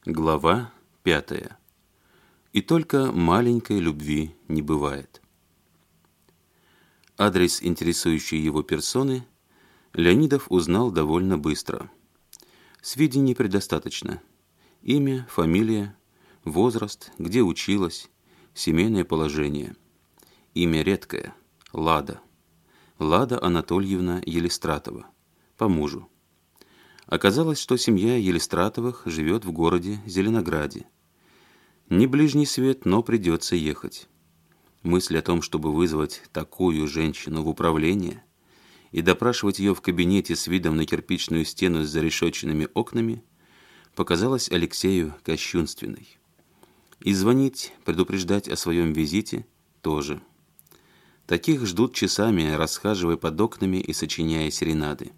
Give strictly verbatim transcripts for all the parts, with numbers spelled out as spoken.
Глава пятая. И только маленькой любви не бывает. Адрес интересующей его персоны Леонидов узнал довольно быстро. Сведений предостаточно. Имя, фамилия, возраст, где училась, семейное положение. Имя редкое – Лада. Лада Анатольевна Елистратова, по мужу. Оказалось, что семья Елистратовых живет в городе Зеленограде. Не ближний свет, но придется ехать. Мысль о том, чтобы вызвать такую женщину в управление и допрашивать ее в кабинете с видом на кирпичную стену с зарешетченными окнами, показалась Алексею кощунственной. И звонить, предупреждать о своем визите тоже. Таких ждут часами, расхаживая под окнами и сочиняя серенады.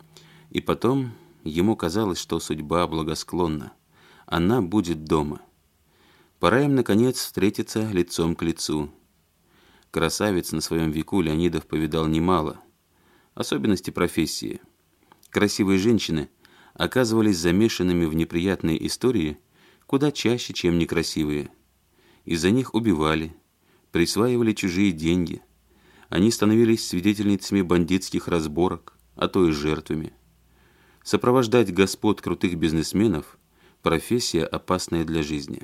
И потом ему казалось, что судьба благосклонна. Она будет дома. Пора им, наконец, встретиться лицом к лицу. Красавиц на своем веку Леонидов повидал немало. Особенности профессии. Красивые женщины оказывались замешанными в неприятные истории куда чаще, чем некрасивые. Из-за них убивали, присваивали чужие деньги. Они становились свидетельницами бандитских разборок, а то и жертвами. Сопровождать господ крутых бизнесменов – профессия, опасная для жизни.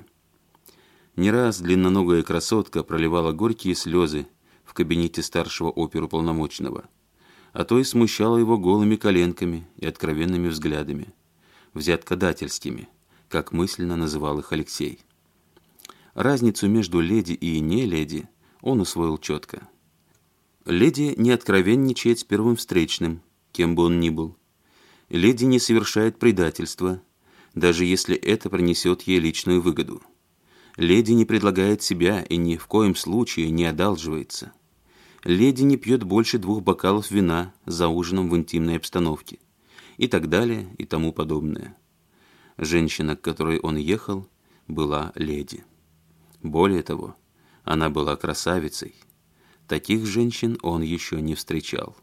Не раз длинноногая красотка проливала горькие слезы в кабинете старшего оперуполномоченного, а то и смущала его голыми коленками и откровенными взглядами, взяткодательскими, как мысленно называл их Алексей. Разницу между леди и не леди он усвоил четко. Леди не откровенничает с первым встречным, кем бы он ни был. Леди не совершает предательства, даже если это принесет ей личную выгоду. Леди не предлагает себя и ни в коем случае не одалживается. Леди не пьет больше двух бокалов вина за ужином в интимной обстановке. И так далее, и тому подобное. Женщина, к которой он ехал, была леди. Более того, она была красавицей. Таких женщин он еще не встречал.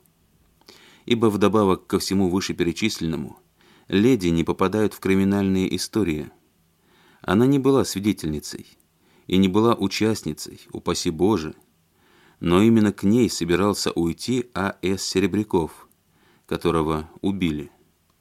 Ибо вдобавок ко всему вышеперечисленному, леди не попадают в криминальные истории. Она не была свидетельницей и не была участницей, упаси Боже, но именно к ней собирался уйти А С Серебряков, которого убили.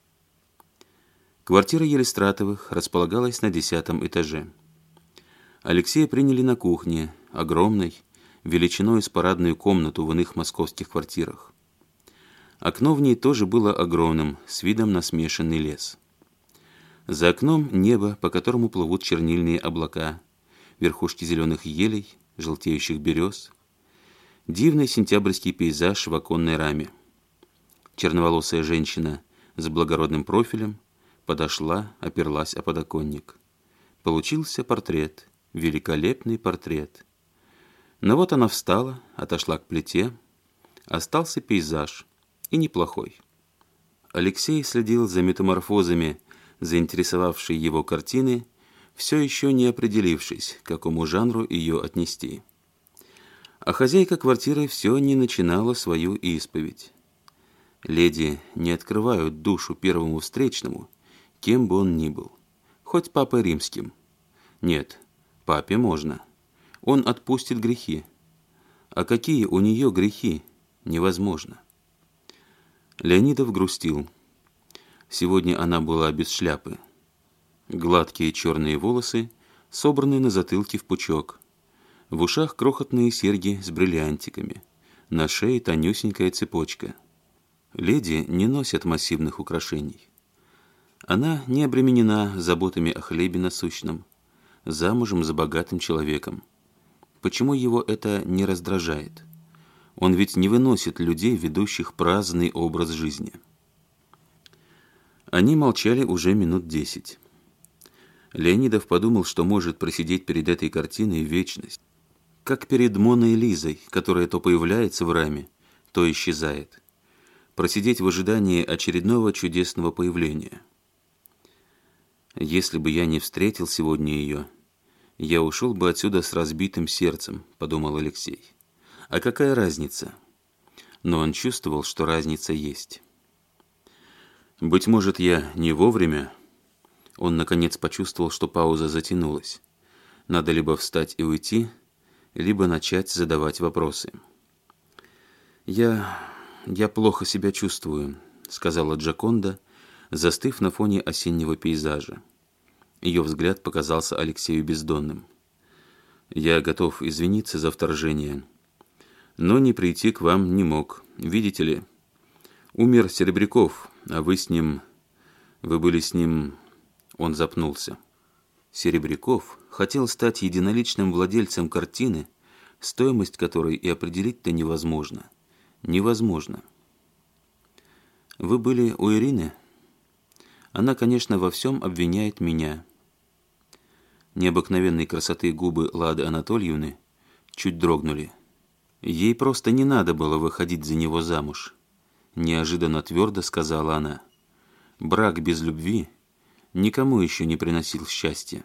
Квартира Елистратовых располагалась на десятом этаже. Алексея приняли на кухне, огромной, величиной с парадную комнату в иных московских квартирах. Окно в ней тоже было огромным, с видом на смешанный лес. За окном небо, по которому плывут чернильные облака, верхушки зеленых елей, желтеющих берез. Дивный сентябрьский пейзаж в оконной раме. Черноволосая женщина с благородным профилем подошла, оперлась о подоконник. Получился портрет, великолепный портрет. Но вот она встала, отошла к плите. Остался пейзаж, и неплохой. Алексей следил за метаморфозами заинтересовавшей его картины, все еще не определившись, к какому жанру ее отнести. А хозяйка квартиры все не начинала свою исповедь. Леди не открывают душу первому встречному, кем бы он ни был, хоть папой римским. Нет, папе можно. Он отпустит грехи. А какие у нее грехи, невозможно. Леонидов грустил. Сегодня она была без шляпы. Гладкие черные волосы собраны на затылке в пучок. В ушах крохотные серьги с бриллиантиками. На шее тонюсенькая цепочка. Леди не носят массивных украшений. Она не обременена заботами о хлебе насущном, замужем за богатым человеком. Почему его это не раздражает? Он ведь не выносит людей, ведущих праздный образ жизни. Они молчали уже минут десять. Леонидов подумал, что может просидеть перед этой картиной вечность, как перед Моной Лизой, которая то появляется в раме, то исчезает. Просидеть в ожидании очередного чудесного появления. «Если бы я не встретил сегодня ее, я ушел бы отсюда с разбитым сердцем», — подумал Алексей. А какая разница? Но он чувствовал, что разница есть. Быть может, я не вовремя. Он, наконец, почувствовал, что пауза затянулась. Надо либо встать и уйти, либо начать задавать вопросы. «Я... я плохо себя чувствую», — сказала Джоконда, застыв на фоне осеннего пейзажа. Ее взгляд показался Алексею бездонным. «Я готов извиниться за вторжение, но не прийти к вам не мог. Видите ли, умер Серебряков, а вы с ним... Вы были с ним...» Он запнулся. Серебряков хотел стать единоличным владельцем картины, стоимость которой и определить-то невозможно. Невозможно. «Вы были у Ирины? Она, конечно, во всем обвиняет меня». Необыкновенной красоты губы Лады Анатольевны чуть дрогнули. «Ей просто не надо было выходить за него замуж», — неожиданно твердо сказала она. «Брак без любви никому еще не приносил счастья.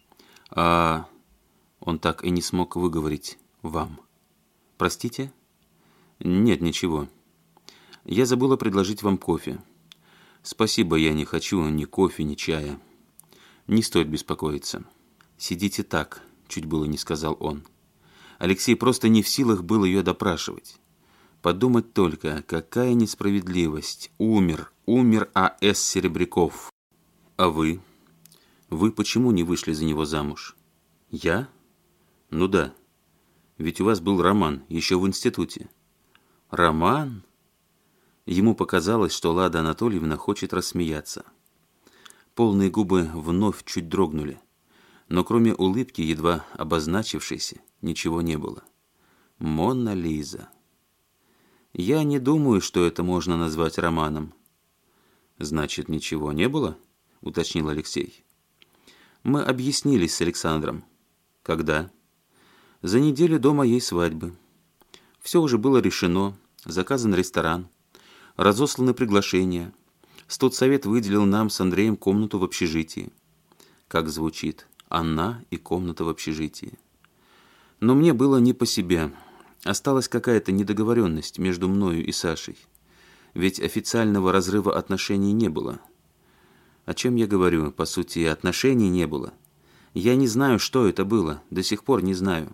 А он так и не смог выговорить вам. Простите? Нет, ничего. Я забыла предложить вам кофе. Спасибо, я не хочу ни кофе, ни чая. Не стоит беспокоиться. Сидите так», — чуть было не сказал он. Алексей просто не в силах был ее допрашивать. Подумать только, какая несправедливость. Умер, умер А С Серебряков. А вы? Вы почему не вышли за него замуж? Я? Ну да. Ведь у вас был роман, еще в институте. Роман? Ему показалось, что Лада Анатольевна хочет рассмеяться. Полные губы вновь чуть дрогнули, но кроме улыбки, едва обозначившейся, ничего не было. Мона Лиза. Я не думаю, что это можно назвать романом. Значит, ничего не было? Уточнил Алексей. Мы объяснились с Александром. Когда? За неделю до моей свадьбы. Все уже было решено, заказан ресторан, разосланы приглашения. Студсовет выделил нам с Андреем комнату в общежитии. Как звучит, она и комната в общежитии. Но мне было не по себе. Осталась какая-то недоговоренность между мною и Сашей. Ведь официального разрыва отношений не было. О чем я говорю? По сути, и отношений не было. Я не знаю, что это было, до сих пор не знаю.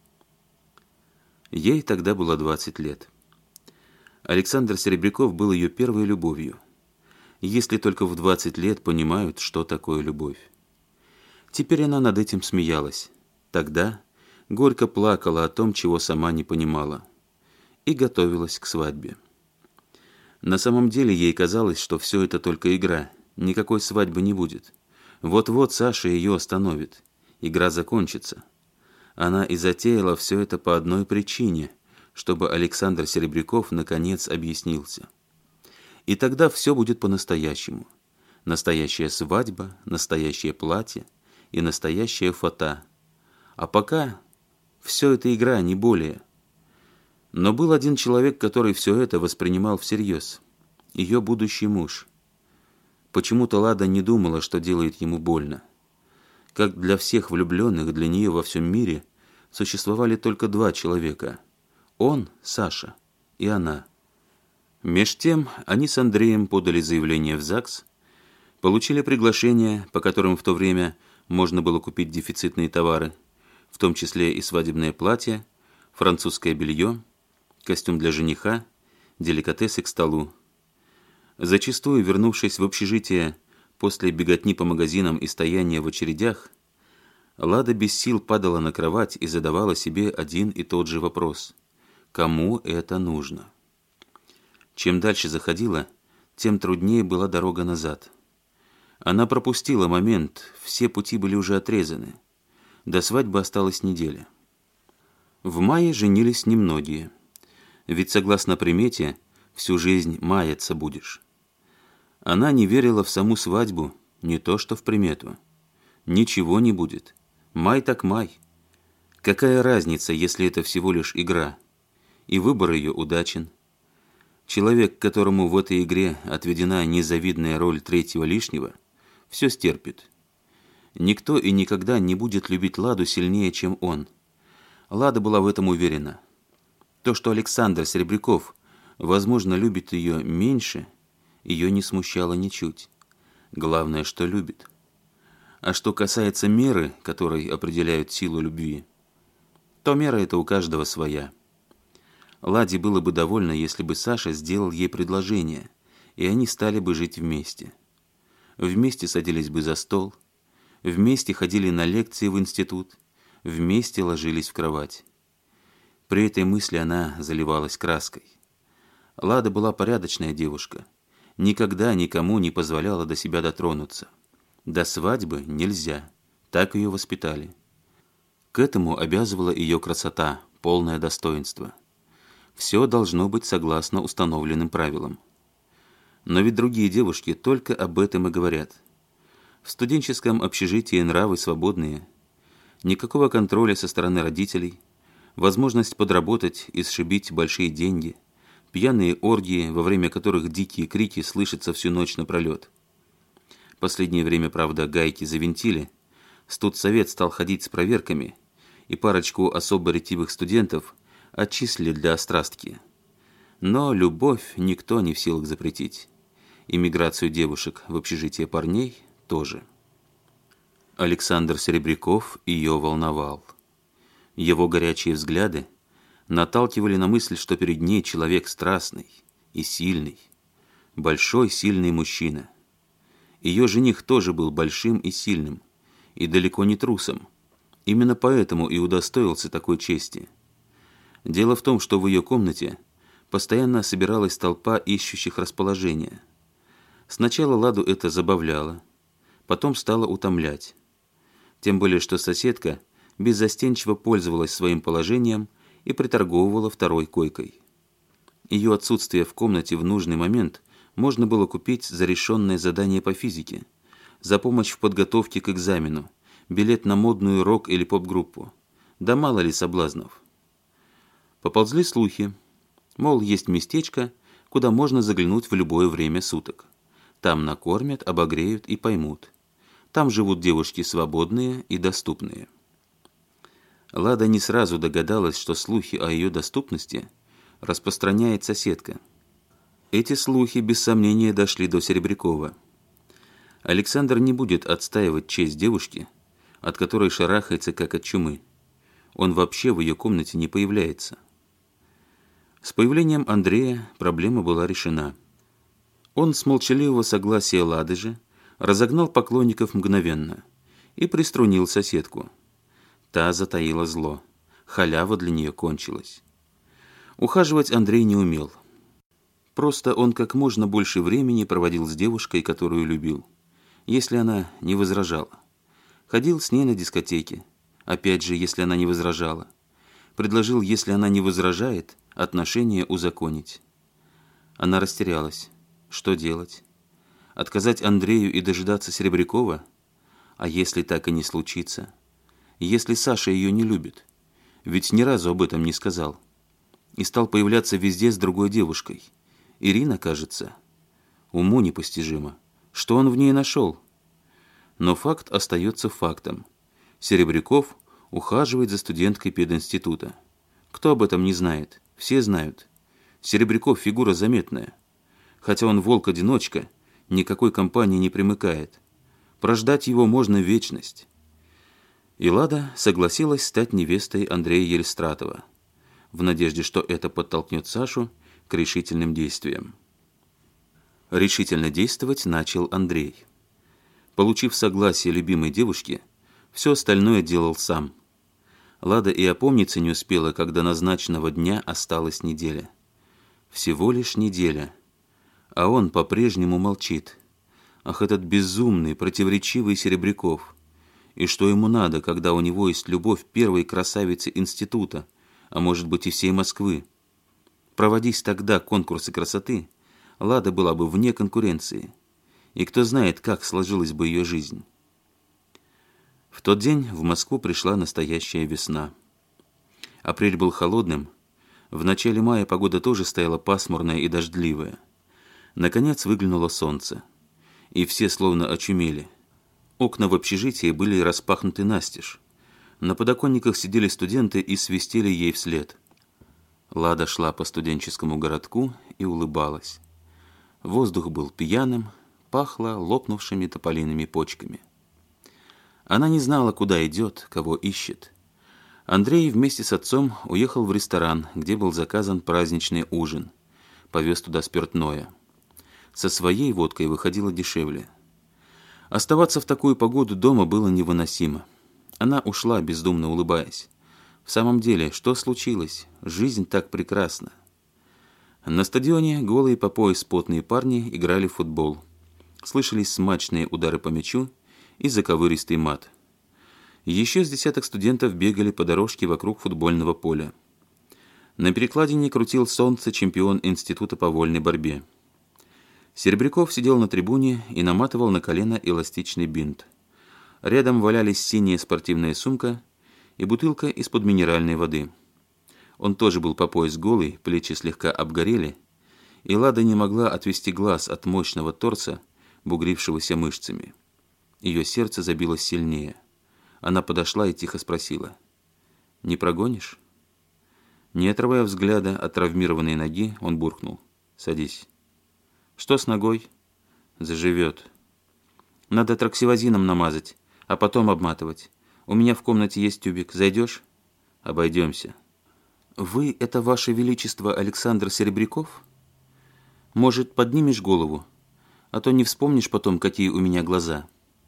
Ей тогда было двадцать лет. Александр Серебряков был ее первой любовью. Если только в двадцать лет понимают, что такое любовь. Теперь она над этим смеялась. Тогда горько плакала о том, чего сама не понимала. И готовилась к свадьбе. На самом деле ей казалось, что все это только игра. Никакой свадьбы не будет. Вот-вот Саша ее остановит. Игра закончится. Она и затеяла все это по одной причине, чтобы Александр Серебряков наконец объяснился. И тогда все будет по-настоящему. Настоящая свадьба, настоящее платье и настоящая фата. А пока все это игра, не более. Но был один человек, который все это воспринимал всерьез. Ее будущий муж. Почему-то Лада не думала, что делает ему больно. Как для всех влюбленных, для нее во всем мире существовали только два человека. Он, Саша, и она. Меж тем они с Андреем подали заявление в ЗАГС, получили приглашения, по которым в то время можно было купить дефицитные товары, в том числе и свадебное платье, французское белье, костюм для жениха, деликатесы к столу. Зачастую, вернувшись в общежитие после беготни по магазинам и стояния в очередях, Лада без сил падала на кровать и задавала себе один и тот же вопрос: кому это нужно? Чем дальше заходила, тем труднее была дорога назад. Она пропустила момент, все пути были уже отрезаны. До свадьбы осталась неделя. В мае женились немногие. Ведь, согласно примете, всю жизнь маяться будешь. Она не верила в саму свадьбу, не то что в примету. Ничего не будет. Май так май. Какая разница, если это всего лишь игра? И выбор ее удачен. Человек, которому в этой игре отведена незавидная роль третьего лишнего, все стерпит. Никто и никогда не будет любить Ладу сильнее, чем он. Лада была в этом уверена. То, что Александр Серебряков, возможно, любит ее меньше, ее не смущало ничуть. Главное, что любит. А что касается меры, которой определяют силу любви, то мера эта у каждого своя. Ладе было бы довольно, если бы Саша сделал ей предложение, и они стали бы жить вместе. Вместе садились бы за стол, вместе ходили на лекции в институт, вместе ложились в кровать. При этой мысли она заливалась краской. Лада была порядочная девушка, никогда никому не позволяла до себя дотронуться. До свадьбы нельзя, так ее воспитали. К этому обязывала ее красота, полное достоинство. Все должно быть согласно установленным правилам. Но ведь другие девушки только об этом и говорят. В студенческом общежитии нравы свободные, никакого контроля со стороны родителей, возможность подработать и сшибить большие деньги, пьяные оргии, во время которых дикие крики слышатся всю ночь напролет. Последнее время, правда, гайки завинтили, студсовет стал ходить с проверками, и парочку особо ретивых студентов отчислили для острастки. Но любовь никто не в силах запретить. Иммиграцию девушек в общежитие парней тоже. Александр Серебряков ее волновал. Его горячие взгляды наталкивали на мысль, что перед ней человек страстный и сильный, большой сильный мужчина. Ее жених тоже был большим и сильным, и далеко не трусом. Именно поэтому и удостоился такой чести. Дело в том, что в ее комнате постоянно собиралась толпа ищущих расположения. Сначала Ладу это забавляло, потом стало утомлять. Тем более, что соседка беззастенчиво пользовалась своим положением и приторговывала второй койкой. Ее отсутствие в комнате в нужный момент можно было купить за решенное задание по физике, за помощь в подготовке к экзамену, билет на модную рок- или поп-группу. Да мало ли соблазнов. Поползли слухи, мол, есть местечко, куда можно заглянуть в любое время суток. Там накормят, обогреют и поймут. Там живут девушки свободные и доступные. Лада не сразу догадалась, что слухи о ее доступности распространяет соседка. Эти слухи, без сомнения, дошли до Серебрякова. Александр не будет отстаивать честь девушки, от которой шарахается, как от чумы. Он вообще в ее комнате не появляется. С появлением Андрея проблема была решена. Он с молчаливого согласия Лады же разогнал поклонников мгновенно и приструнил соседку. Та затаила зло. Халява для нее кончилась. Ухаживать Андрей не умел. Просто он как можно больше времени проводил с девушкой, которую любил, если она не возражала. Ходил с ней на дискотеки, опять же, если она не возражала. Предложил, если она не возражает, отношения узаконить. Она растерялась. Что делать? Отказать Андрею и дожидаться Серебрякова? А если так и не случится? Если Саша ее не любит? Ведь ни разу об этом не сказал. И стал появляться везде с другой девушкой. Ирина, кажется. Уму непостижимо. Что он в ней нашел? Но факт остается фактом. Серебряков ухаживает за студенткой пединститута. Кто об этом не знает? Все знают. Серебряков фигура заметная. Хотя он волк-одиночка, никакой компании не примыкает. Прождать его можно вечность. И Лада согласилась стать невестой Андрея Елистратова, в надежде, что это подтолкнет Сашу к решительным действиям. Решительно действовать начал Андрей. Получив согласие любимой девушки, все остальное делал сам. Лада и опомниться не успела, когда назначенного дня осталась неделя. Всего лишь неделя. А он по-прежнему молчит. Ах, этот безумный, противоречивый Серебряков. И что ему надо, когда у него есть любовь первой красавицы института, а может быть и всей Москвы? Проводись тогда конкурсы красоты, Лада была бы вне конкуренции. И кто знает, как сложилась бы ее жизнь. В тот день в Москву пришла настоящая весна. Апрель был холодным. В начале мая погода тоже стояла пасмурная и дождливая. Наконец выглянуло солнце. И все словно очумели. Окна в общежитии были распахнуты настежь. На подоконниках сидели студенты и свистели ей вслед. Лада шла по студенческому городку и улыбалась. Воздух был пьяным, пахло лопнувшими тополиными почками. Она не знала, куда идет, кого ищет. Андрей вместе с отцом уехал в ресторан, где был заказан праздничный ужин. Повез туда спиртное. Со своей водкой выходило дешевле. Оставаться в такую погоду дома было невыносимо. Она ушла, бездумно улыбаясь. В самом деле, что случилось? Жизнь так прекрасна. На стадионе голые по пояс потные парни играли в футбол. Слышались смачные удары по мячу и заковыристый мат. Еще с десяток студентов бегали по дорожке вокруг футбольного поля. На перекладине крутил солнце чемпион института по вольной борьбе. Серебряков сидел на трибуне и наматывал на колено эластичный бинт. Рядом валялись синяя спортивная сумка и бутылка из-под минеральной воды. Он тоже был по пояс голый, плечи слегка обгорели, и Лада не могла отвести глаз от мощного торса, бугрившегося мышцами. Ее сердце забилось сильнее. Она подошла и тихо спросила: «Не прогонишь?» Не отрывая взгляда от травмированной ноги, он буркнул: «Садись». «Что с ногой?» «Заживет. Надо троксивозином намазать, а потом обматывать. У меня в комнате есть тюбик. Зайдешь?» «Обойдемся». «Вы — это ваше величество Александр Серебряков? Может, поднимешь голову? А то не вспомнишь потом, какие у меня глаза».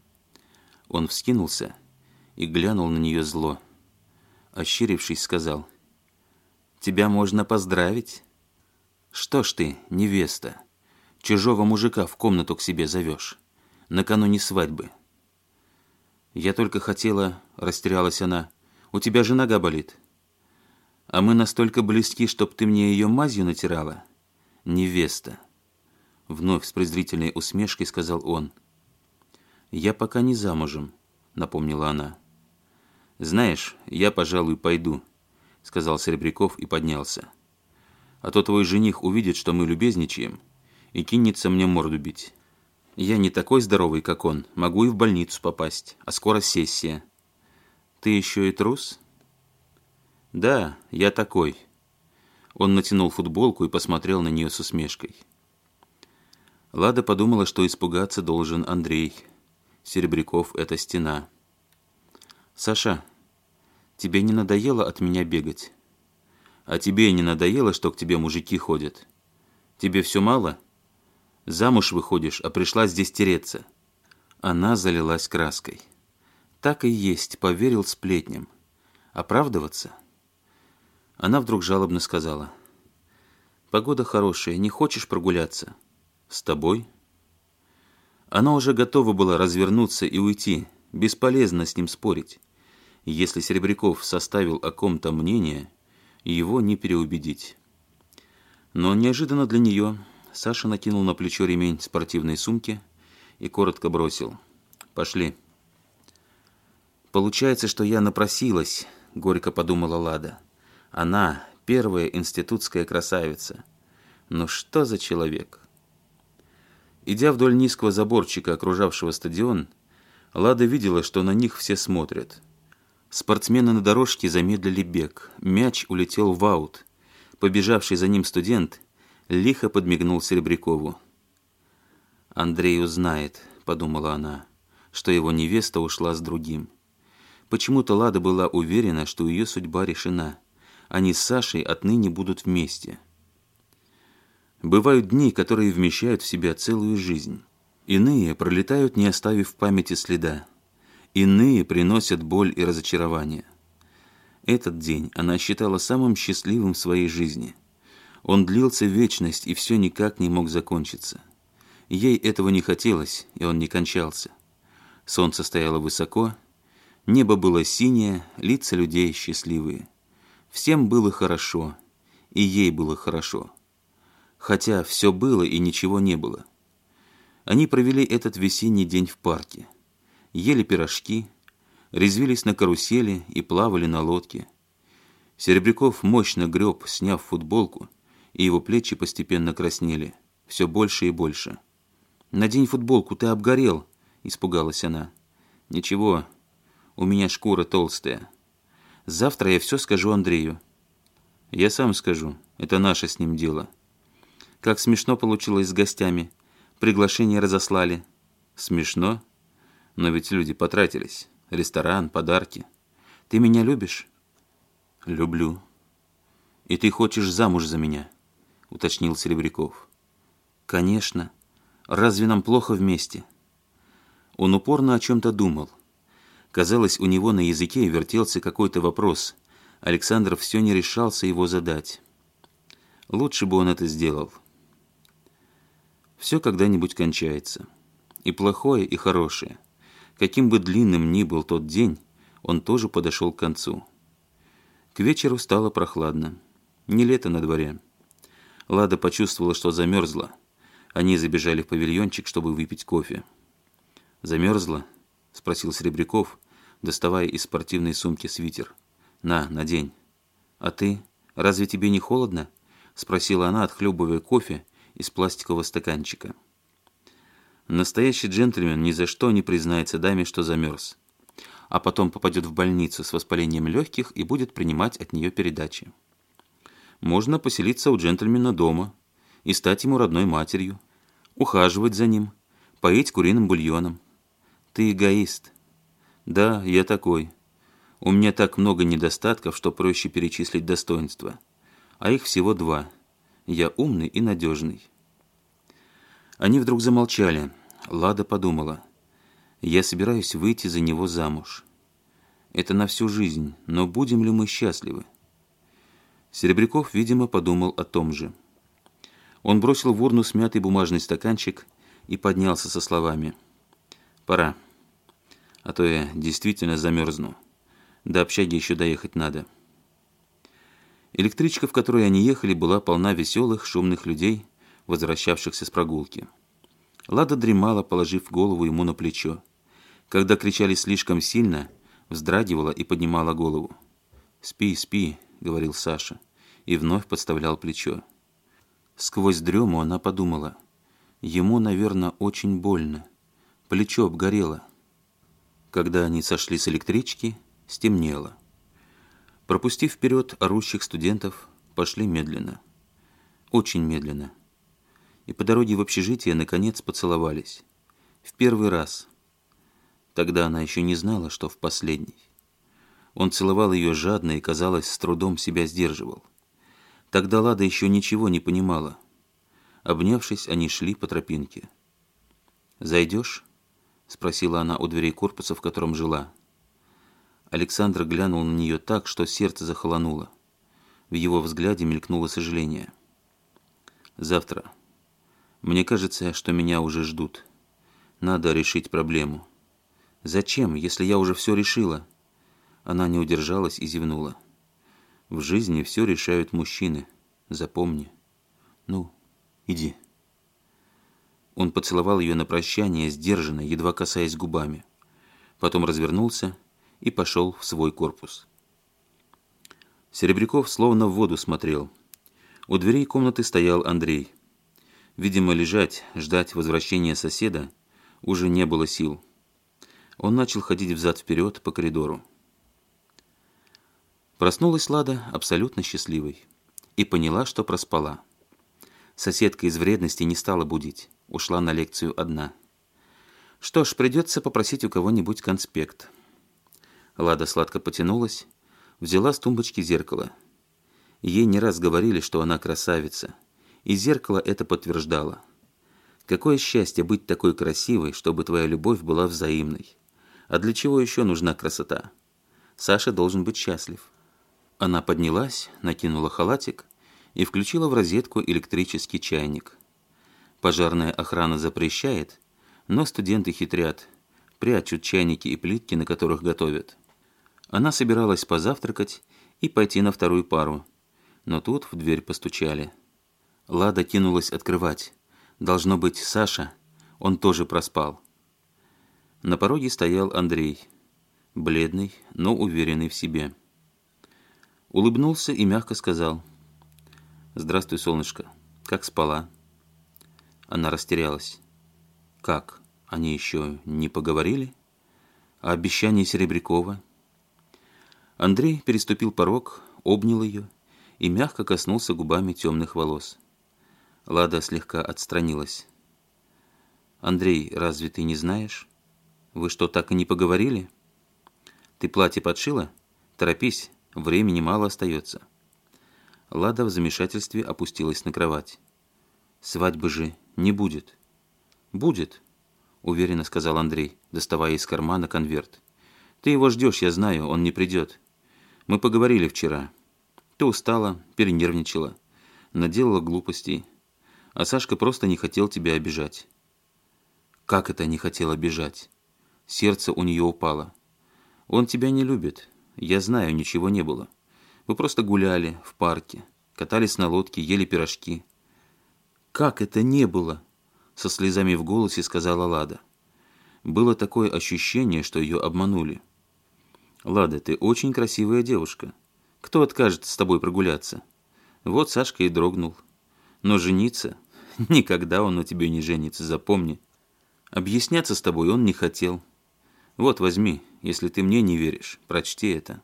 Он вскинулся и глянул на нее зло. Ощерившись, сказал: «Тебя можно поздравить. Что ж ты, невеста, чужого мужика в комнату к себе зовешь, накануне свадьбы?» «Я только хотела...» — растерялась она. «У тебя же нога болит». «А мы настолько близки, чтоб ты мне ее мазью натирала? Невеста!» Вновь с презрительной усмешкой сказал он. «Я пока не замужем», — напомнила она. «Знаешь, я, пожалуй, пойду», — сказал Серебряков и поднялся. «А то твой жених увидит, что мы любезничаем, и кинется мне морду бить. Я не такой здоровый, как он, могу и в больницу попасть, а скоро сессия». «Ты еще и трус?» «Да, я такой». Он натянул футболку и посмотрел на нее с усмешкой. Лада подумала, что испугаться должен Андрей. Серебряков — это стена. «Саша, тебе не надоело от меня бегать? А тебе не надоело, что к тебе мужики ходят? Тебе все мало? Замуж выходишь, а пришла здесь тереться». Она залилась краской. Так и есть, поверил сплетням. Оправдываться? Она вдруг жалобно сказала: «Погода хорошая, не хочешь прогуляться? С тобой?» Она уже готова была развернуться и уйти. Бесполезно с ним спорить. Если Серебряков составил о ком-то мнение, его не переубедить. Но неожиданно для нее Саша накинул на плечо ремень спортивной сумки и коротко бросил: «Пошли». «Получается, что я напросилась», — горько подумала Лада. «Она — первая институтская красавица. Но что за человек?» Идя вдоль низкого заборчика, окружавшего стадион, Лада видела, что на них все смотрят. Спортсмены на дорожке замедлили бег. Мяч улетел в аут. Побежавший за ним студент лихо подмигнул Серебрякову. «Андрей узнает», — подумала она, — «что его невеста ушла с другим». Почему-то Лада была уверена, что ее судьба решена. Они с Сашей отныне будут вместе. Бывают дни, которые вмещают в себя целую жизнь. Иные пролетают, не оставив в памяти следа. Иные приносят боль и разочарование. Этот день она считала самым счастливым в своей жизни. Он длился вечность и все никак не мог закончиться. Ей этого не хотелось, и он не кончался. Солнце стояло высоко, небо было синее, лица людей счастливые. Всем было хорошо, и ей было хорошо. Хотя все было и ничего не было. Они провели этот весенний день в парке. Ели пирожки, резвились на карусели и плавали на лодке. Серебряков мощно греб, сняв футболку, и его плечи постепенно краснели, все больше и больше. «Надень футболку, ты обгорел», — испугалась она. «Ничего, у меня шкура толстая. Завтра я все скажу Андрею». «Я сам скажу, это наше с ним дело». «Как смешно получилось с гостями. Приглашение разослали». «Смешно? Но ведь люди потратились. ресторан, подарки. Ты меня любишь? Люблю. И ты хочешь замуж за меня? Уточнил Серебряков. Конечно. Разве нам плохо вместе? Он упорно о чем-то думал. Казалось, у него на языке вертелся какой-то вопрос. Александр все не решался его задать. Лучше бы он это сделал. Все когда-нибудь кончается. И плохое, и хорошее. Каким бы длинным ни был тот день, он тоже подошел к концу. К вечеру стало прохладно. Не лето на дворе. Лада почувствовала, что замерзла. Они забежали в павильончик, чтобы выпить кофе. «Замерзла?» — спросил Серебряков, доставая из спортивной сумки свитер. «На, надень». «А ты? Разве тебе не холодно?» — спросила она, отхлебывая кофе из пластикового стаканчика. Настоящий джентльмен ни за что не признается даме, что замерз, а потом попадет в больницу с воспалением легких и будет принимать от нее передачи. Можно поселиться у джентльмена дома и стать ему родной матерью, ухаживать за ним, поить куриным бульоном. Ты эгоист. Да, я такой. У меня так много недостатков, что проще перечислить достоинства. А их всего два. Я умный и надежный. Они вдруг замолчали. Лада подумала. Я собираюсь выйти за него замуж. Это на всю жизнь, но будем ли мы счастливы? Серебряков, видимо, подумал о том же. Он бросил в урну смятый бумажный стаканчик и поднялся со словами. «Пора, а то я действительно замерзну. До общаги еще доехать надо». Электричка, в которой они ехали, была полна веселых, шумных людей, возвращавшихся с прогулки. Лада дремала, положив голову ему на плечо. Когда кричали слишком сильно, вздрагивала и поднимала голову. «Спи, спи», — говорил Саша, и вновь подставлял плечо. Сквозь дрему она подумала. Ему, наверное, очень больно. Плечо обгорело. Когда они сошли с электрички, стемнело. Пропустив вперед орущих студентов, пошли медленно. Очень медленно. И по дороге в общежитие, наконец, поцеловались. В первый раз. Тогда она еще не знала, что в последний. Он целовал ее жадно и, казалось, с трудом себя сдерживал. Тогда Лада еще ничего не понимала. Обнявшись, они шли по тропинке. «Зайдешь?» — спросила она у дверей корпуса, в котором жила. Александр глянул на нее так, что сердце захолонуло. В его взгляде мелькнуло сожаление. «Завтра. Мне кажется, что меня уже ждут. Надо решить проблему». «Зачем, если я уже все решила?» Она не удержалась и зевнула. «В жизни все решают мужчины. Запомни. Ну, иди». Он поцеловал ее на прощание, сдержанно, едва касаясь губами. Потом развернулся и пошел в свой корпус. Серебряков словно в воду смотрел. У дверей комнаты стоял Андрей. Видимо, лежать, ждать возвращения соседа уже не было сил. Он начал ходить взад-вперед по коридору. Проснулась Лада абсолютно счастливой и поняла, что проспала. Соседка из вредности не стала будить, ушла на лекцию одна. Что ж, придется попросить у кого-нибудь конспект. Лада сладко потянулась, взяла с тумбочки зеркало. Ей не раз говорили, что она красавица, и зеркало это подтверждало. Какое счастье быть такой красивой, чтобы твоя любовь была взаимной. А для чего еще нужна красота? Саша должен быть счастлив. Она поднялась, накинула халатик и включила в розетку электрический чайник. Пожарная охрана запрещает, но студенты хитрят, прячут чайники и плитки, на которых готовят. Она собиралась позавтракать и пойти на вторую пару, но тут в дверь постучали. Лада кинулась открывать. Должно быть, Саша, он тоже проспал. На пороге стоял Андрей, бледный, но уверенный в себе. Улыбнулся и мягко сказал: «Здравствуй, солнышко. Как спала?» Она растерялась. «Как? Они еще не поговорили? А обещание Серебрякова?» Андрей переступил порог, обнял ее и мягко коснулся губами темных волос. Лада слегка отстранилась. «Андрей, разве ты не знаешь? Вы что, так и не поговорили?» Ты платье подшила? Торопись, времени мало остается». Лада в замешательстве опустилась на кровать. «Свадьбы же не будет». «Будет», — уверенно сказал Андрей, доставая из кармана конверт. «Ты его ждешь, я знаю, он не придет. Мы поговорили вчера. Ты устала, перенервничала, наделала глупостей, а Сашка просто не хотел тебя обижать». «Как это не хотел обижать?» Сердце у нее упало. «Он тебя не любит. Я знаю, ничего не было. Вы просто гуляли в парке, катались на лодке, ели пирожки». «Как это не было?» Со слезами в голосе сказала Лада. Было такое ощущение, что ее обманули. «Лада, ты очень красивая девушка. Кто откажется с тобой прогуляться?» Вот Сашка и дрогнул. «Но жениться? Никогда он на тебе не женится, запомни. Объясняться с тобой он не хотел. Вот, возьми, если ты мне не веришь, прочти это».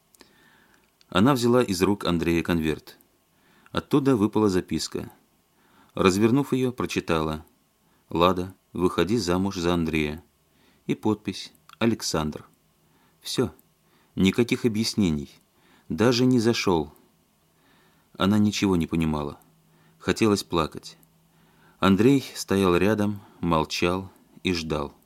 Она взяла из рук Андрея конверт. Оттуда выпала записка. Развернув ее, прочитала: «Лада, выходи замуж за Андрея». И подпись: «Александр». Все. Никаких объяснений. Даже не зашел. Она ничего не понимала. Хотелось плакать. Андрей стоял рядом, молчал и ждал.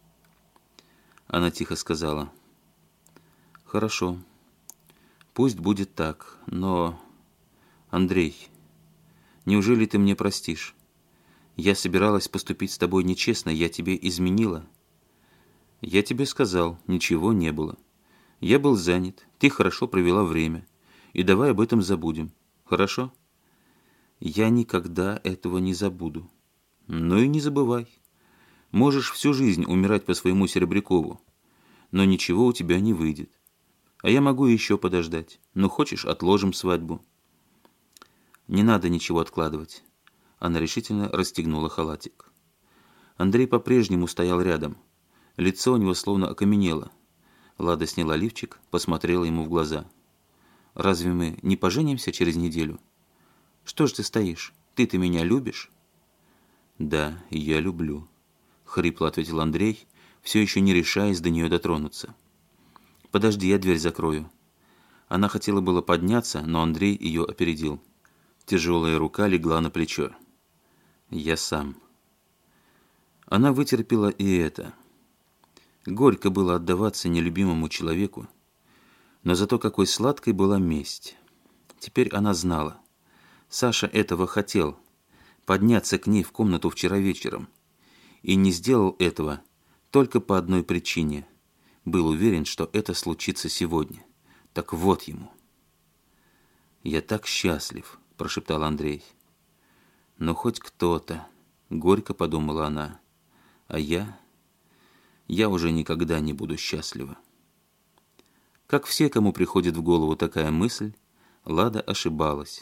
Она тихо сказала: «Хорошо. Пусть будет так, но... Андрей, неужели ты мне простишь? Я собиралась поступить с тобой нечестно, я тебе изменила». «Я тебе сказал, ничего не было. Я был занят, ты хорошо провела время, и давай об этом забудем. Хорошо?» «Я никогда этого не забуду». «Ну и не забывай. Можешь всю жизнь умирать по своему Серебрякову, но ничего у тебя не выйдет. А я могу еще подождать. Ну, хочешь, отложим свадьбу?» «Не надо ничего откладывать». Она решительно расстегнула халатик. Андрей по-прежнему стоял рядом. Лицо у него словно окаменело. Лада сняла лифчик, посмотрела ему в глаза. «Разве мы не поженимся через неделю?» «Что ж ты стоишь? Ты-то меня любишь?» «Да, я люблю», — хрипло ответил Андрей, все еще не решаясь до нее дотронуться. «Подожди, я дверь закрою». Она хотела было подняться, но Андрей ее опередил. Тяжелая рука легла на плечо. «Я сам». Она вытерпела и это. Горько было отдаваться нелюбимому человеку, но зато какой сладкой была месть. Теперь она знала. Саша этого хотел, подняться к ней в комнату вчера вечером, и не сделал этого только по одной причине. Был уверен, что это случится сегодня. Так вот ему. «Я так счастлив», — прошептал Андрей. «Но хоть кто-то», — горько подумала она, — «а я... я уже никогда не буду счастлива». Как все, кому приходит в голову такая мысль, Лада ошибалась.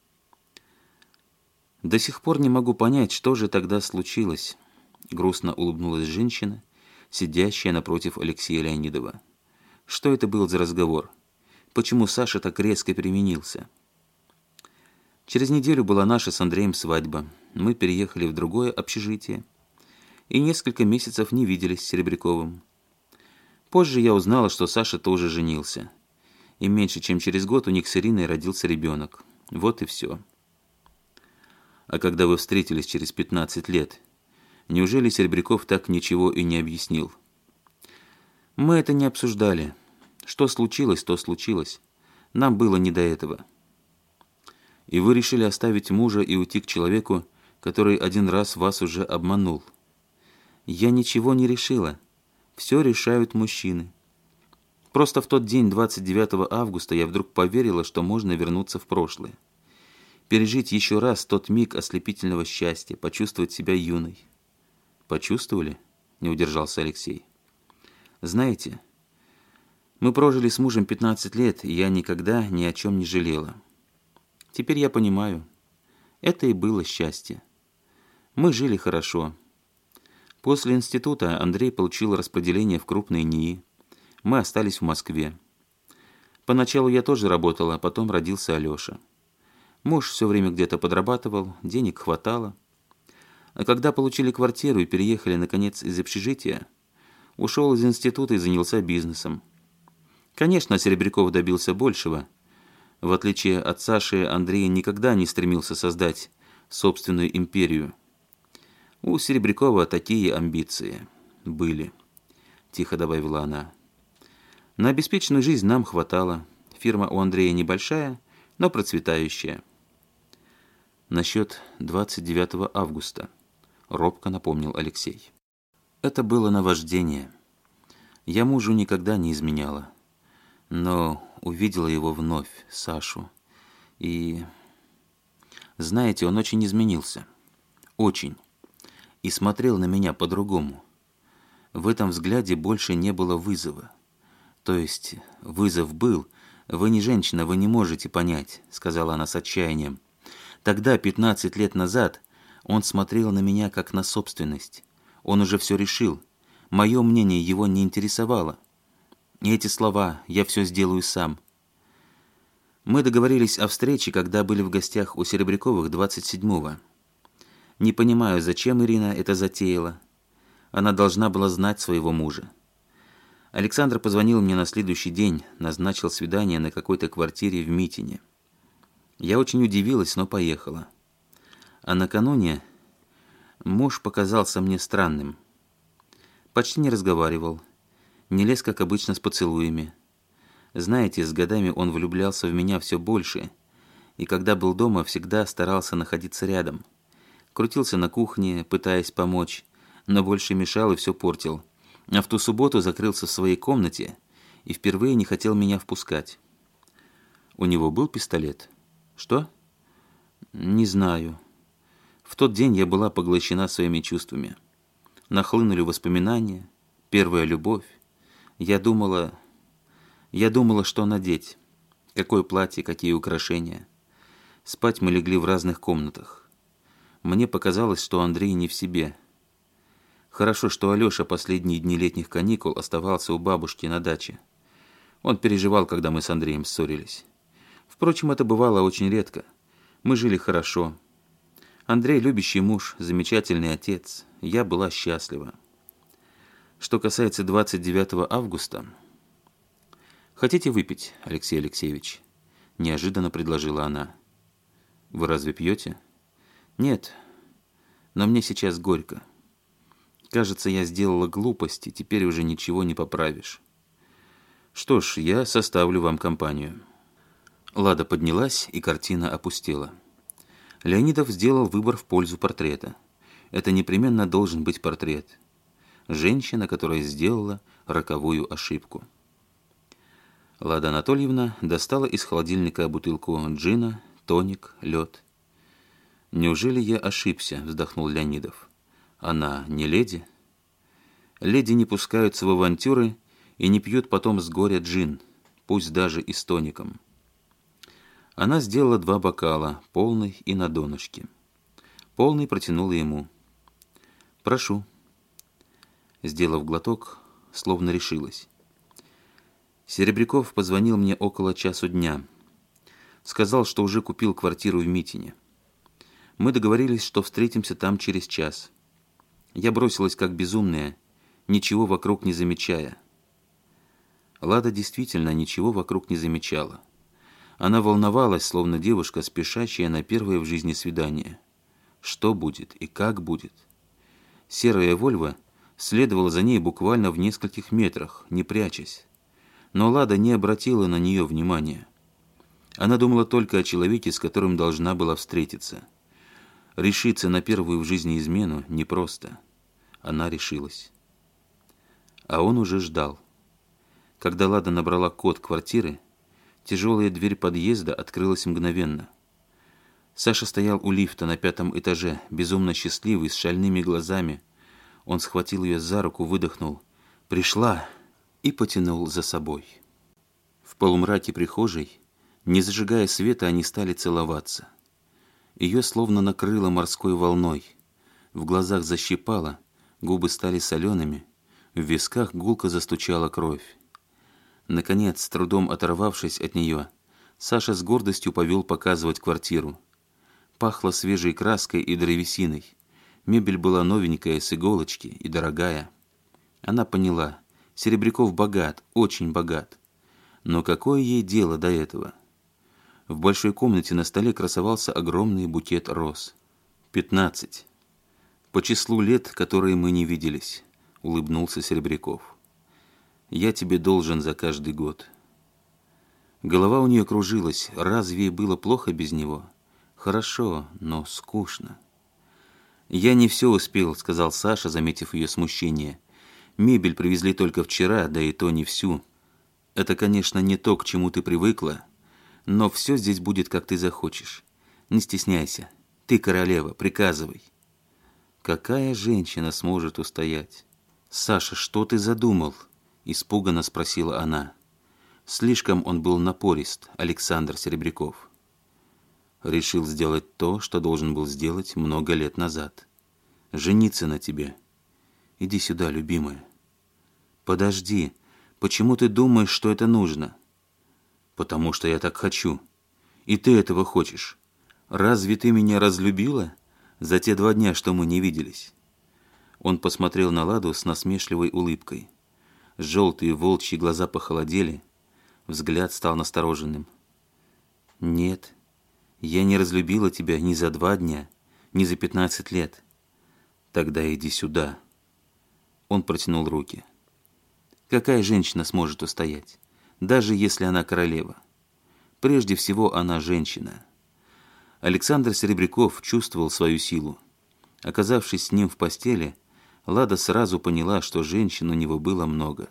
«До сих пор не могу понять, что же тогда случилось», — грустно улыбнулась женщина, сидящая напротив Алексея Леонидова. «Что это был за разговор? Почему Саша так резко переменился?» «Через неделю была наша с Андреем свадьба. Мы переехали в другое общежитие и несколько месяцев не виделись с Серебряковым. Позже я узнала, что Саша тоже женился. И меньше чем через год у них с Ириной родился ребенок. Вот и все». «А когда вы встретились через пятнадцать лет, неужели Серебряков так ничего и не объяснил?» «Мы это не обсуждали. Что случилось, то случилось. Нам было не до этого». «И вы решили оставить мужа и уйти к человеку, который один раз вас уже обманул?» «Я ничего не решила. Все решают мужчины. Просто в тот день, двадцать девятого августа, я вдруг поверила, что можно вернуться в прошлое. Пережить еще раз тот миг ослепительного счастья, почувствовать себя юной». «Почувствовали?» – не удержался Алексей. «Знаете, мы прожили с мужем пятнадцать лет, и я никогда ни о чем не жалела. Теперь я понимаю, это и было счастье. Мы жили хорошо. После института Андрей получил распределение в крупные НИИ. Мы остались в Москве. Поначалу я тоже работала, потом родился Алеша. Муж все время где-то подрабатывал, денег хватало. А когда получили квартиру и переехали, наконец, из общежития, ушел из института и занялся бизнесом. Конечно, Серебряков добился большего. В отличие от Саши, Андрей никогда не стремился создать собственную империю. У Серебрякова такие амбиции были, тихо добавила она. На обеспеченную жизнь нам хватало. Фирма у Андрея небольшая, но процветающая. Насчет двадцать девятого августа, робко напомнил Алексей. Это было наваждение. Я мужу никогда не изменяла, но увидела его вновь, Сашу, и... Знаете, он очень изменился. Очень. И смотрел на меня по-другому. В этом взгляде больше не было вызова. То есть вызов был. Вы не женщина, вы не можете понять, сказала она с отчаянием. Тогда, пятнадцать лет назад, он смотрел на меня как на собственность. Он уже все решил. Мое мнение его не интересовало. И эти слова «я все сделаю сам». Мы договорились о встрече, когда были в гостях у Серебряковых двадцать седьмого. Не понимаю, зачем Ирина это затеяла. Она должна была знать своего мужа. Александр позвонил мне на следующий день, назначил свидание на какой-то квартире в Митине. Я очень удивилась, но поехала. А накануне муж показался мне странным. Почти не разговаривал, не лез, как обычно, с поцелуями. Знаете, с годами он влюблялся в меня все больше, и когда был дома, всегда старался находиться рядом. Крутился на кухне, пытаясь помочь, но больше мешал и все портил. А в ту субботу закрылся в своей комнате и впервые не хотел меня впускать. У него был пистолет? Что? Не знаю. В тот день я была поглощена своими чувствами. Нахлынули воспоминания, первая любовь. Я думала... Я думала, что надеть. Какое платье, какие украшения. Спать мы легли в разных комнатах. Мне показалось, что Андрей не в себе. Хорошо, что Алеша последние дни летних каникул оставался у бабушки на даче. Он переживал, когда мы с Андреем ссорились. Впрочем, это бывало очень редко. Мы жили хорошо. Андрей любящий муж, замечательный отец. Я была счастлива. Что касается двадцать девятого августа... «Хотите выпить, Алексей Алексеевич?» – неожиданно предложила она. «Вы разве пьете?» «Нет, но мне сейчас горько. Кажется, я сделала глупость, и теперь уже ничего не поправишь. Что ж, я составлю вам компанию». Лада поднялась, и картина опустела. Леонидов сделал выбор в пользу портрета. Это непременно должен быть портрет. Женщина, которая сделала роковую ошибку. Лада Анатольевна достала из холодильника бутылку джина, тоник, лед. «Неужели я ошибся?» – вздохнул Леонидов. «Она не леди?» «Леди не пускаются в авантюры и не пьют потом с горя джин, пусть даже и с тоником». Она сделала два бокала, полный и на донышке. Полный протянула ему. «Прошу». Сделав глоток, словно решилась. Серебряков позвонил мне около часу дня. Сказал, что уже купил квартиру в Митине. Мы договорились, что встретимся там через час. Я бросилась как безумная, ничего вокруг не замечая. Лада действительно ничего вокруг не замечала. Она волновалась, словно девушка, спешащая на первое в жизни свидание. Что будет и как будет? Серая Вольво следовала за ней буквально в нескольких метрах, не прячась. Но Лада не обратила на нее внимания. Она думала только о человеке, с которым должна была встретиться. Решиться на первую в жизни измену непросто. Она решилась. А он уже ждал. Когда Лада набрала код квартиры, тяжелая дверь подъезда открылась мгновенно. Саша стоял у лифта на пятом этаже, безумно счастливый, с шальными глазами. Он схватил ее за руку, выдохнул. «Пришла!» и потянул за собой. В полумраке прихожей, не зажигая света, они стали целоваться. Ее словно накрыло морской волной. В глазах защипало, губы стали солеными, в висках гулко застучала кровь. Наконец, с трудом оторвавшись от нее, Саша с гордостью повел показывать квартиру. Пахло свежей краской и древесиной. Мебель была новенькая, с иголочки, и дорогая. Она поняла, Серебряков богат, очень богат. Но какое ей дело до этого? В большой комнате на столе красовался огромный букет роз. «Пятнадцать. По числу лет, которые мы не виделись», — улыбнулся Серебряков. «Я тебе должен за каждый год». Голова у нее кружилась. Разве ей было плохо без него? Хорошо, но скучно. «Я не все успел», — сказал Саша, заметив ее смущение. «Мебель привезли только вчера, да и то не всю. Это, конечно, не то, к чему ты привыкла, но все здесь будет, как ты захочешь. Не стесняйся. Ты королева, приказывай». Какая женщина сможет устоять? «Саша, что ты задумал?» — испуганно спросила она. Слишком он был напорист, Александр Серебряков. Решил сделать то, что должен был сделать много лет назад. Жениться на тебе. Иди сюда, любимая. Подожди, почему ты думаешь, что это нужно? Потому что я так хочу. И ты этого хочешь. Разве ты меня разлюбила за те два дня, что мы не виделись? Он посмотрел на Ладу с насмешливой улыбкой. Желтые волчьи глаза похолодели, взгляд стал настороженным. «Нет, я не разлюбила тебя ни за два дня, ни за пятнадцать лет. Тогда иди сюда». Он протянул руки. Какая женщина сможет устоять, даже если она королева? Прежде всего, она женщина. Александр Серебряков чувствовал свою силу. Оказавшись с ним в постели, Лада сразу поняла, что женщин у него было много.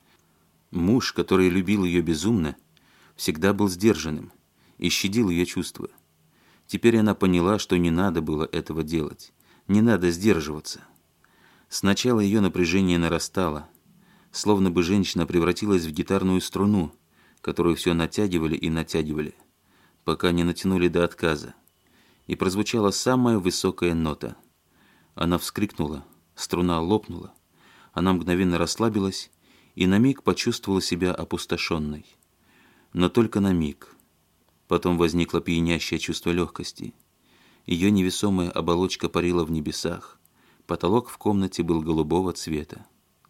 Муж, который любил ее безумно, всегда был сдержанным и щадил ее чувства. Теперь она поняла, что не надо было этого делать, не надо сдерживаться. Сначала ее напряжение нарастало, словно бы женщина превратилась в гитарную струну, которую все натягивали и натягивали, пока не натянули до отказа, и прозвучала самая высокая нота. Она вскрикнула, струна лопнула, она мгновенно расслабилась и на миг почувствовала себя опустошенной. Но только на миг. Потом возникло пьянящее чувство легкости. Ее невесомая оболочка парила в небесах, потолок в комнате был голубого цвета.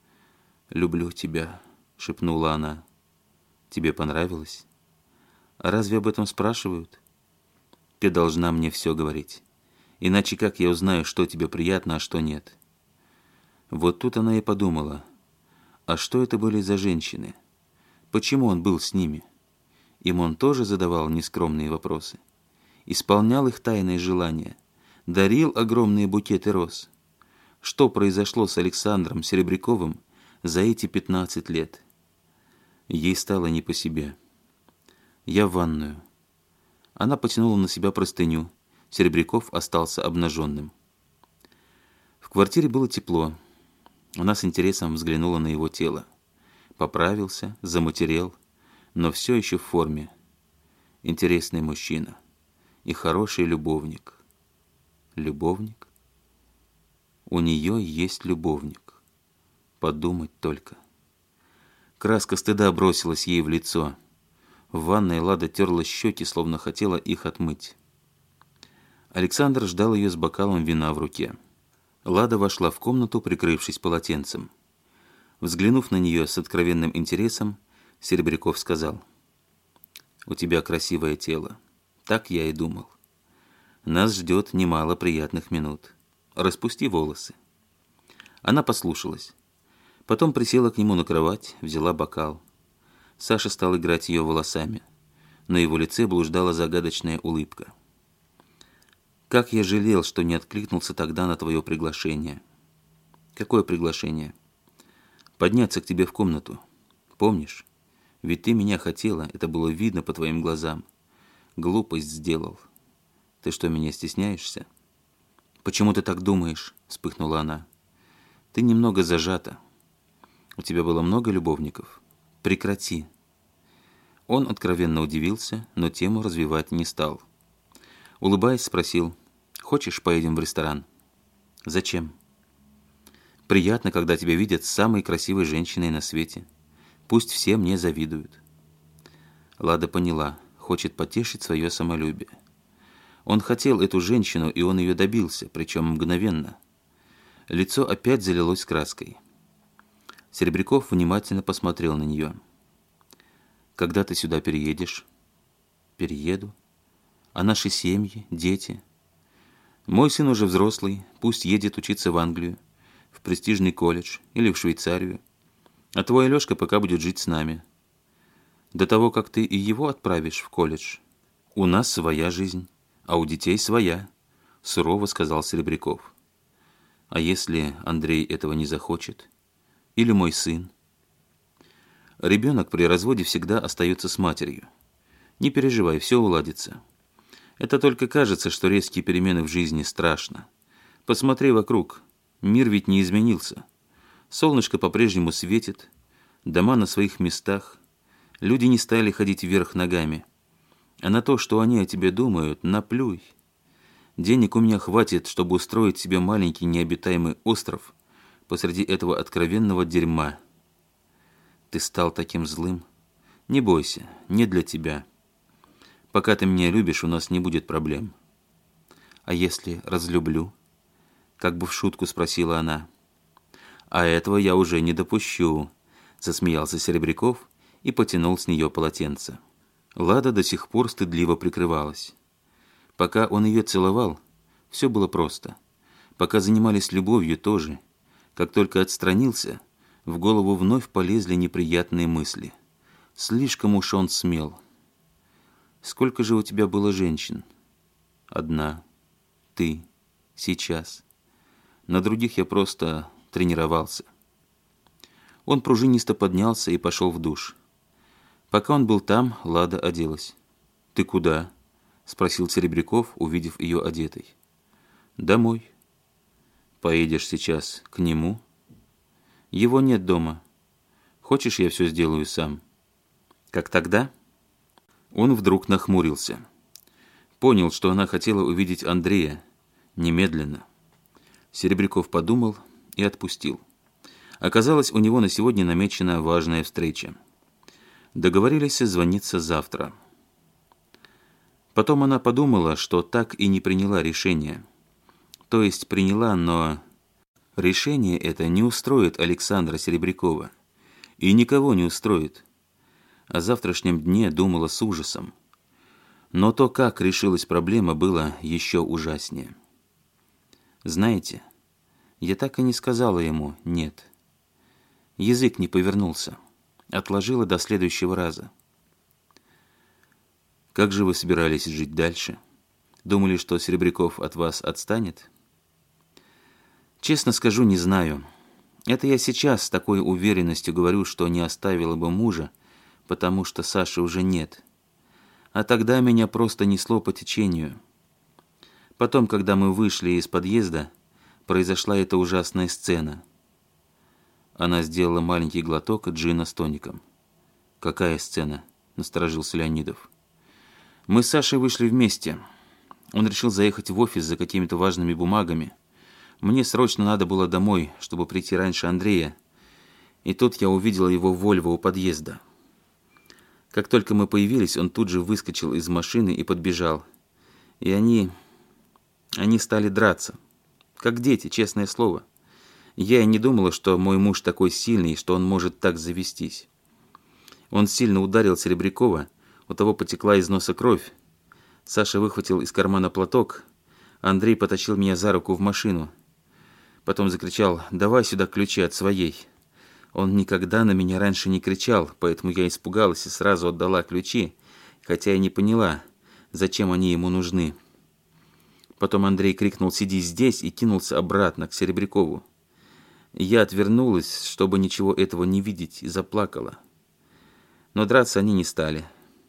«Люблю тебя», — шепнула она. «Тебе понравилось? А разве об этом спрашивают? Ты должна мне все говорить. Иначе как я узнаю, что тебе приятно, а что нет?» Вот тут она и подумала, а что это были за женщины? Почему он был с ними? Им он тоже задавал нескромные вопросы. Исполнял их тайные желания, дарил огромные букеты роз. Что произошло с Александром Серебряковым за эти пятнадцать лет? Ей стало не по себе. «Я в ванную». Она потянула на себя простыню. Серебряков остался обнаженным. В квартире было тепло. Она с интересом взглянула на его тело. Поправился, заматерел, но все еще в форме. Интересный мужчина и хороший любовник. Любовник? У нее есть любовник. Подумать только. Краска стыда бросилась ей в лицо. В ванной Лада терла щеки, словно хотела их отмыть. Александр ждал ее с бокалом вина в руке. Лада вошла в комнату, прикрывшись полотенцем. Взглянув на нее с откровенным интересом, Серебряков сказал: «У тебя красивое тело. Так я и думал. Нас ждет немало приятных минут. Распусти волосы». Она послушалась. Потом присела к нему на кровать, взяла бокал. Саша стал играть ее волосами. На его лице блуждала загадочная улыбка. «Как я жалел, что не откликнулся тогда на твое приглашение». «Какое приглашение?» «Подняться к тебе в комнату. Помнишь? Ведь ты меня хотела, это было видно по твоим глазам. Глупость сделал. Ты что, меня стесняешься?» «Почему ты так думаешь?» – вспыхнула она. «Ты немного зажата. У тебя было много любовников? Прекрати». Он откровенно удивился, но тему развивать не стал. Улыбаясь, спросил: «Хочешь, поедем в ресторан?» «Зачем?» «Приятно, когда тебя видят самой красивой женщиной на свете. Пусть все мне завидуют». Лада поняла, хочет потешить свое самолюбие. Он хотел эту женщину, и он ее добился, причем мгновенно. Лицо опять залилось краской. Серебряков внимательно посмотрел на нее. Когда ты сюда переедешь? Перееду. А наши семьи, дети? Мой сын уже взрослый, пусть едет учиться в Англию, в престижный колледж или в Швейцарию. А твой Алешка пока будет жить с нами. До того, как ты и его отправишь в колледж, у нас своя жизнь, а у детей своя, сурово сказал Серебряков. А если Андрей этого не захочет? Или мой сын? Ребенок при разводе всегда остается с матерью. Не переживай, все уладится. Это только кажется, что резкие перемены в жизни страшно. Посмотри вокруг, мир ведь не изменился. Солнышко по-прежнему светит, дома на своих местах, люди не стали ходить вверх ногами. А на то, что они о тебе думают, наплюй. Денег у меня хватит, чтобы устроить себе маленький необитаемый остров посреди этого откровенного дерьма. Ты стал таким злым. Не бойся, не для тебя. Пока ты меня любишь, у нас не будет проблем. А если разлюблю? Как бы в шутку спросила она. А этого я уже не допущу, засмеялся Серебряков и потянул с нее полотенце. Лада до сих пор стыдливо прикрывалась. Пока он ее целовал, все было просто. Пока занимались любовью тоже. Как только отстранился, в голову вновь полезли неприятные мысли. Слишком уж он смел. Сколько же у тебя было женщин? Одна. Ты. Сейчас. На других я просто тренировался. Он пружинисто поднялся и пошел в душ. Пока он был там, Лада оделась. «Ты куда?» — спросил Серебряков, увидев ее одетой. «Домой». «Поедешь сейчас к нему?» «Его нет дома. Хочешь, я все сделаю сам?» «Как тогда?» Он вдруг нахмурился. Понял, что она хотела увидеть Андрея. Немедленно. Серебряков подумал и отпустил. Оказалось, у него на сегодня намечена важная встреча. Договорились созвониться завтра. Потом она подумала, что так и не приняла решение. То есть приняла, но решение это не устроит Александра Серебрякова. И никого не устроит. О завтрашнем дне думала с ужасом. Но то, как решилась проблема, было еще ужаснее. Знаете, я так и не сказала ему «нет». Язык не повернулся. Отложила до следующего раза. Как же вы собирались жить дальше? Думали, что Серебряков от вас отстанет? Честно скажу, не знаю. Это я сейчас с такой уверенностью говорю, что не оставила бы мужа, потому что Саши уже нет. А тогда меня просто несло по течению. Потом, когда мы вышли из подъезда, произошла эта ужасная сцена. Она сделала маленький глоток джина с тоником. «Какая сцена?» – насторожился Леонидов. «Мы с Сашей вышли вместе. Он решил заехать в офис за какими-то важными бумагами. Мне срочно надо было домой, чтобы прийти раньше Андрея. И тут я увидела его Вольво у подъезда. Как только мы появились, он тут же выскочил из машины и подбежал. И они... они стали драться. Как дети, честное слово. Я и не думала, что мой муж такой сильный, что он может так завестись. Он сильно ударил Серебрякова, у того потекла из носа кровь. Саша выхватил из кармана платок. Андрей потащил меня за руку в машину. Потом закричал: «Давай сюда ключи от своей». Он никогда на меня раньше не кричал, поэтому я испугалась и сразу отдала ключи, хотя и не поняла, зачем они ему нужны. Потом Андрей крикнул «Сиди здесь» и кинулся обратно к Серебрякову. Я отвернулась, чтобы ничего этого не видеть, и заплакала. Но драться они не стали.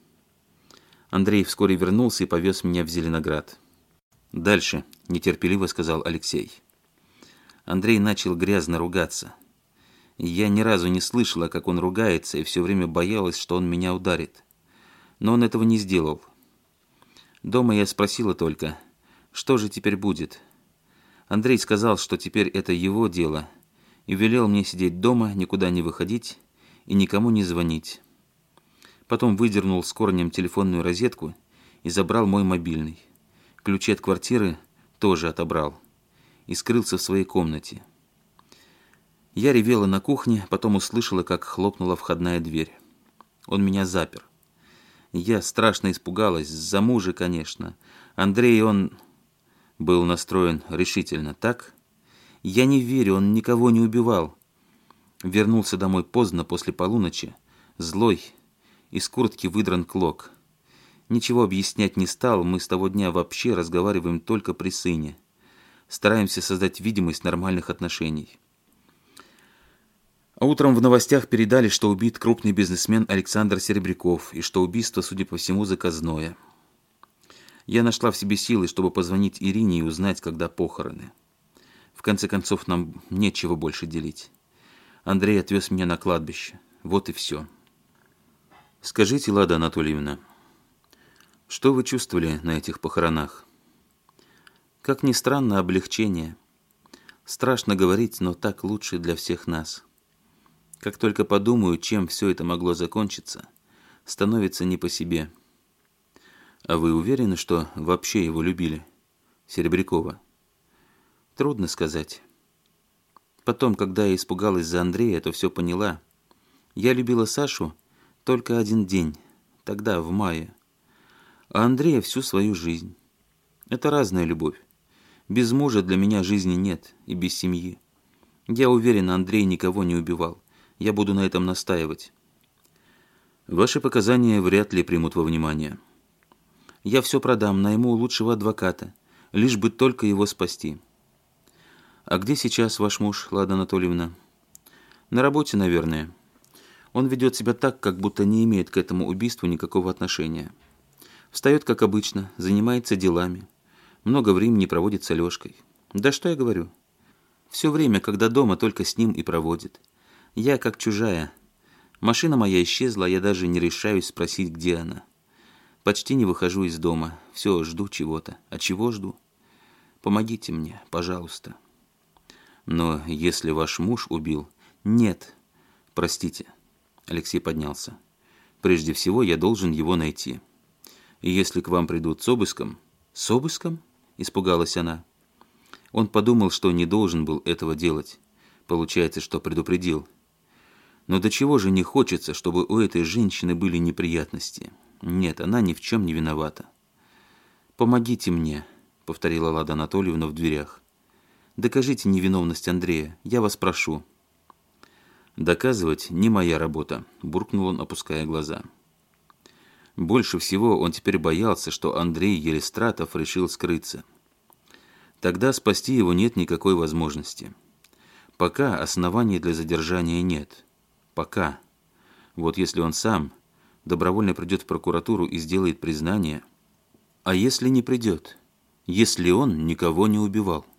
Андрей вскоре вернулся и повез меня в Зеленоград. «Дальше», – нетерпеливо сказал Алексей. Андрей начал грязно ругаться. Я ни разу не слышала, как он ругается, и все время боялась, что он меня ударит. Но он этого не сделал. Дома я спросила только, что же теперь будет. Андрей сказал, что теперь это его дело, и велел мне сидеть дома, никуда не выходить и никому не звонить. Потом выдернул с корнем телефонную розетку и забрал мой мобильный. Ключи от квартиры тоже отобрал и скрылся в своей комнате. Я ревела на кухне, потом услышала, как хлопнула входная дверь. Он меня запер. Я страшно испугалась, за мужа, конечно. Андрей, он был настроен решительно, так? Я не верю, он никого не убивал. Вернулся домой поздно, после полуночи, злой, из куртки выдран клок. Ничего объяснять не стал, мы с того дня вообще разговариваем только при сыне. Стараемся создать видимость нормальных отношений. А утром в новостях передали, что убит крупный бизнесмен Александр Серебряков, и что убийство, судя по всему, заказное. Я нашла в себе силы, чтобы позвонить Ирине и узнать, когда похороны. В конце концов, нам нечего больше делить. Андрей отвез меня на кладбище. Вот и все. Скажите, Лада Анатольевна, что вы чувствовали на этих похоронах? Как ни странно, облегчение. Страшно говорить, но так лучше для всех нас. Как только подумаю, чем все это могло закончиться, становится не по себе. А вы уверены, что вообще его любили, Серебрякова? Трудно сказать. Потом, когда я испугалась за Андрея, то все поняла. Я любила Сашу только один день, тогда, в мае. А Андрея всю свою жизнь. Это разная любовь. Без мужа для меня жизни нет, и без семьи. Я уверена, Андрей никого не убивал. Я буду на этом настаивать. Ваши показания вряд ли примут во внимание. Я все продам, найму лучшего адвоката, лишь бы только его спасти. А где сейчас ваш муж, Лада Анатольевна? На работе, наверное. Он ведет себя так, как будто не имеет к этому убийству никакого отношения. Встает, как обычно, занимается делами. Много времени проводит с Алешкой. Да что я говорю? Все время, когда дома, только с ним и проводит. Я как чужая. Машина моя исчезла, я даже не решаюсь спросить, где она. Почти не выхожу из дома. Все, жду чего-то. А чего жду? Помогите мне, пожалуйста. Но если ваш муж убил... Нет. Простите. Алексей поднялся. Прежде всего, я должен его найти. И если к вам придут с обыском... С обыском? Испугалась она. Он подумал, что не должен был этого делать. Получается, что предупредил. Но до чего же не хочется, чтобы у этой женщины были неприятности? Нет, она ни в чем не виновата. «Помогите мне», — повторила Лада Анатольевна в дверях. «Докажите невиновность Андрея, я вас прошу». «Доказывать не моя работа», — буркнул он, опуская глаза. Больше всего он теперь боялся, что Андрей Елистратов решил скрыться. Тогда спасти его нет никакой возможности. Пока оснований для задержания нет. Пока. Вот если он сам добровольно придет в прокуратуру и сделает признание, а если не придет, если он никого не убивал?